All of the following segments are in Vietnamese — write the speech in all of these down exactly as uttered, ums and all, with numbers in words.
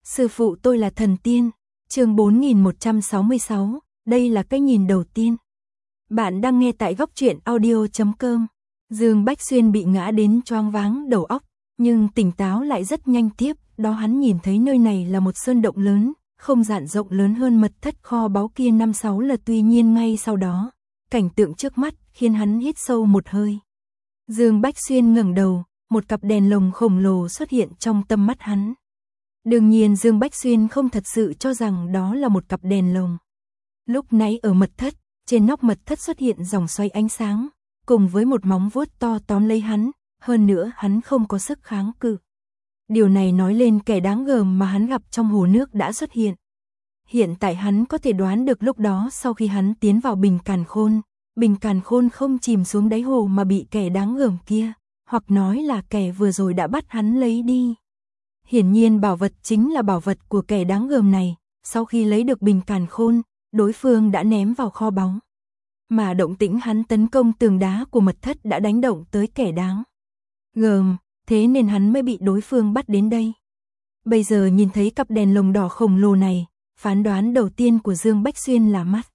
Sư phụ tôi là thần tiên. Chương bốn nghìn một trăm sáu mươi sáu, đây là cái nhìn đầu tiên. Bạn đang nghe tại góc truyện audio chấm com. Dương Bách Xuyên bị ngã đến choáng váng đầu óc, nhưng tỉnh táo lại rất nhanh tiếp, đó hắn nhìn thấy nơi này là một sơn động lớn, không gian rộng lớn hơn mật thất kho báu kia năm sáu lần, tuy nhiên ngay sau đó, cảnh tượng trước mắt khiến hắn hít sâu một hơi. Dương Bách Xuyên ngẩng đầu, một cặp đèn lồng khổng lồ xuất hiện trong tầm mắt hắn. Đương nhiên Dương Bách Xuyên không thật sự cho rằng đó là một cặp đèn lồng. Lúc nãy ở mật thất, trên nóc mật thất xuất hiện dòng xoay ánh sáng, cùng với một móng vuốt to tóm lấy hắn, hơn nữa hắn không có sức kháng cự. Điều này nói lên kẻ đáng gờm mà hắn gặp trong hồ nước đã xuất hiện. Hiện tại hắn có thể đoán được lúc đó sau khi hắn tiến vào bình càn khôn, bình càn khôn không chìm xuống đáy hồ mà bị kẻ đáng gờm kia, hoặc nói là kẻ vừa rồi đã bắt hắn lấy đi. Hiển nhiên bảo vật chính là bảo vật của kẻ đáng gờm này, sau khi lấy được bình càn khôn, đối phương đã ném vào kho báu. Mà động tĩnh hắn tấn công tường đá của mật thất đã đánh động tới kẻ đáng gờm, thế nên hắn mới bị đối phương bắt đến đây. Bây giờ nhìn thấy cặp đèn lồng đỏ khổng lồ này, phán đoán đầu tiên của Dương Bách Xuyên là mắt.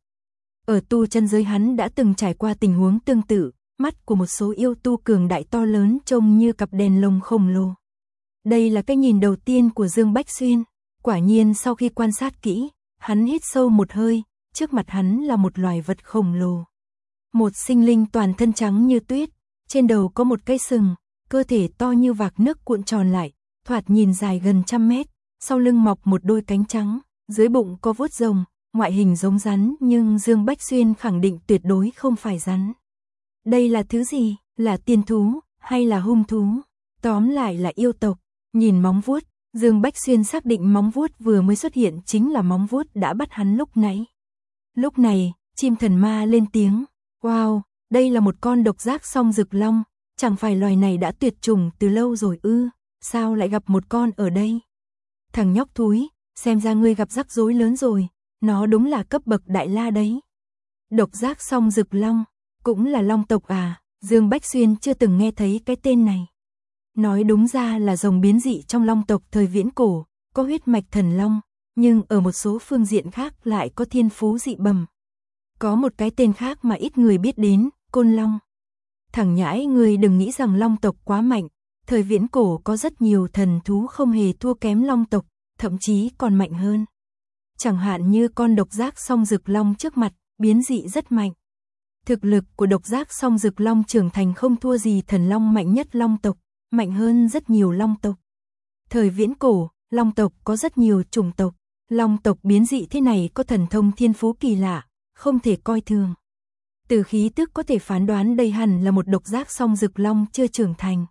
Ở tu chân giới hắn đã từng trải qua tình huống tương tự, mắt của một số yêu tu cường đại to lớn trông như cặp đèn lồng khổng lồ. Đây là cái nhìn đầu tiên của Dương Bách Xuyên, quả nhiên sau khi quan sát kỹ, hắn hít sâu một hơi, trước mặt hắn là một loài vật khổng lồ. Một sinh linh toàn thân trắng như tuyết, trên đầu có một cái sừng, cơ thể to như vạc nước cuộn tròn lại, thoạt nhìn dài gần trăm mét, sau lưng mọc một đôi cánh trắng, dưới bụng có vuốt rồng, ngoại hình giống rắn nhưng Dương Bách Xuyên khẳng định tuyệt đối không phải rắn. Đây là thứ gì? Là tiên thú, hay là hung thú? Tóm lại là yêu tộc. Nhìn móng vuốt, Dương Bách Xuyên xác định móng vuốt vừa mới xuất hiện chính là móng vuốt đã bắt hắn lúc nãy. Lúc này, chim thần ma lên tiếng, wow, đây là một con độc giác song rực long, chẳng phải loài này đã tuyệt chủng từ lâu rồi ư, sao lại gặp một con ở đây? Thằng nhóc thúi, xem ra ngươi gặp rắc rối lớn rồi, nó đúng là cấp bậc đại la đấy. Độc giác song rực long, cũng là long tộc à? Dương Bách Xuyên chưa từng nghe thấy cái tên này. Nói đúng ra là rồng biến dị trong long tộc thời viễn cổ, có huyết mạch thần long, nhưng ở một số phương diện khác lại có thiên phú dị bẩm. Có một cái tên khác mà ít người biết đến, côn long. Thằng nhãi, ngươi đừng nghĩ rằng long tộc quá mạnh, thời viễn cổ có rất nhiều thần thú không hề thua kém long tộc, thậm chí còn mạnh hơn. Chẳng hạn như con độc giác song rực long trước mặt, biến dị rất mạnh. Thực lực của độc giác song rực long trưởng thành không thua gì thần long mạnh nhất long tộc, mạnh hơn rất nhiều long tộc. Thời viễn cổ, long tộc có rất nhiều chủng tộc, long tộc biến dị thế này có thần thông thiên phú kỳ lạ, không thể coi thường. Từ khí tức có thể phán đoán đây hẳn là một độc giác song rực long chưa trưởng thành.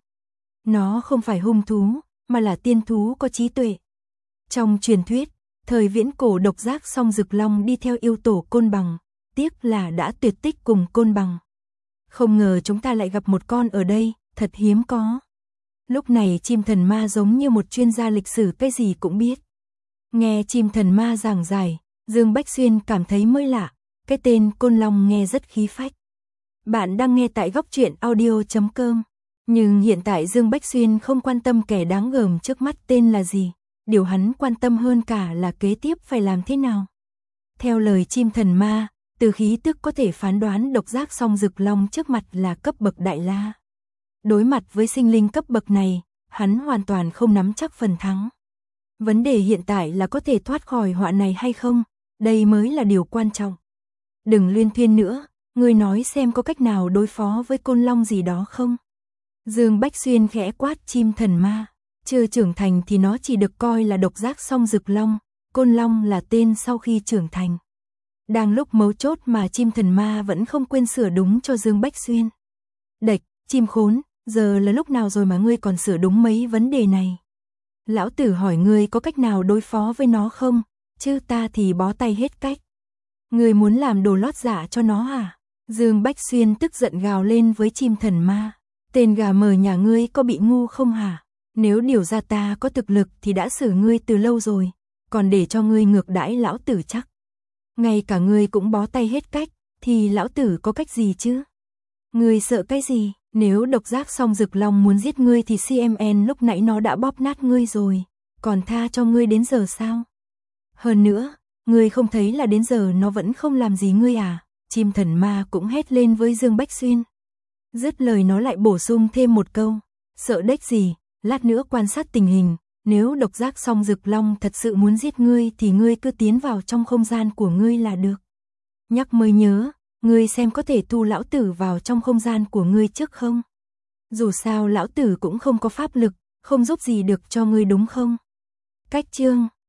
Nó không phải hung thú, mà là tiên thú có trí tuệ. Trong truyền thuyết, thời viễn cổ độc giác song rực long đi theo yêu tổ Côn Bằng, tiếc là đã tuyệt tích cùng Côn Bằng. Không ngờ chúng ta lại gặp một con ở đây, thật hiếm có. Lúc này chim thần ma giống như một chuyên gia lịch sử cái gì cũng biết. Nghe chim thần ma giảng giải, Dương Bách Xuyên cảm thấy mới lạ, cái tên Côn Long nghe rất khí phách. Bạn đang nghe tại góc truyện audio chấm com. Nhưng hiện tại Dương Bách Xuyên không quan tâm kẻ đáng gờm trước mắt tên là gì, điều hắn quan tâm hơn cả là kế tiếp phải làm thế nào. Theo lời chim thần ma, từ khí tức có thể phán đoán độc giác song rực long trước mặt là cấp bậc đại la. Đối mặt với sinh linh cấp bậc này, hắn hoàn toàn không nắm chắc phần thắng. Vấn đề hiện tại là có thể thoát khỏi họa này hay không, đây mới là điều quan trọng. Đừng luyên thuyên nữa, ngươi nói xem có cách nào đối phó với côn long gì đó không? Dương Bách Xuyên khẽ quát chim thần ma, chưa trưởng thành thì nó chỉ được coi là độc giác song rực long, côn long là tên sau khi trưởng thành. Đang lúc mấu chốt mà chim thần ma vẫn không quên sửa đúng cho Dương Bách Xuyên. Đệch, chim khốn, giờ là lúc nào rồi mà ngươi còn sửa đúng mấy vấn đề này? Lão tử hỏi ngươi có cách nào đối phó với nó không, chứ ta thì bó tay hết cách. Ngươi muốn làm đồ lót dạ cho nó à? Dương Bách Xuyên tức giận gào lên với chim thần ma. Tên gà mờ nhà ngươi có bị ngu không hả? Nếu điều ra ta có thực lực thì đã xử ngươi từ lâu rồi, còn để cho ngươi ngược đãi lão tử chắc. Ngay cả ngươi cũng bó tay hết cách, thì lão tử có cách gì chứ? Ngươi sợ cái gì? Nếu độc giác song rực long muốn giết ngươi thì xê em en lúc nãy nó đã bóp nát ngươi rồi. còn tha cho ngươi đến giờ sao? Hơn nữa, ngươi không thấy là đến giờ nó vẫn không làm gì ngươi à? Chim thần ma cũng hét lên với Dương Bách Xuyên. Dứt lời nó lại bổ sung thêm một câu, sợ đếch gì, lát nữa quan sát tình hình, nếu độc giác song rực long thật sự muốn giết ngươi thì ngươi cứ tiến vào trong không gian của ngươi là được. Nhắc mới nhớ, ngươi xem có thể thu lão tử vào trong không gian của ngươi trước không? Dù sao lão tử cũng không có pháp lực, không giúp gì được cho ngươi đúng không? Cách chương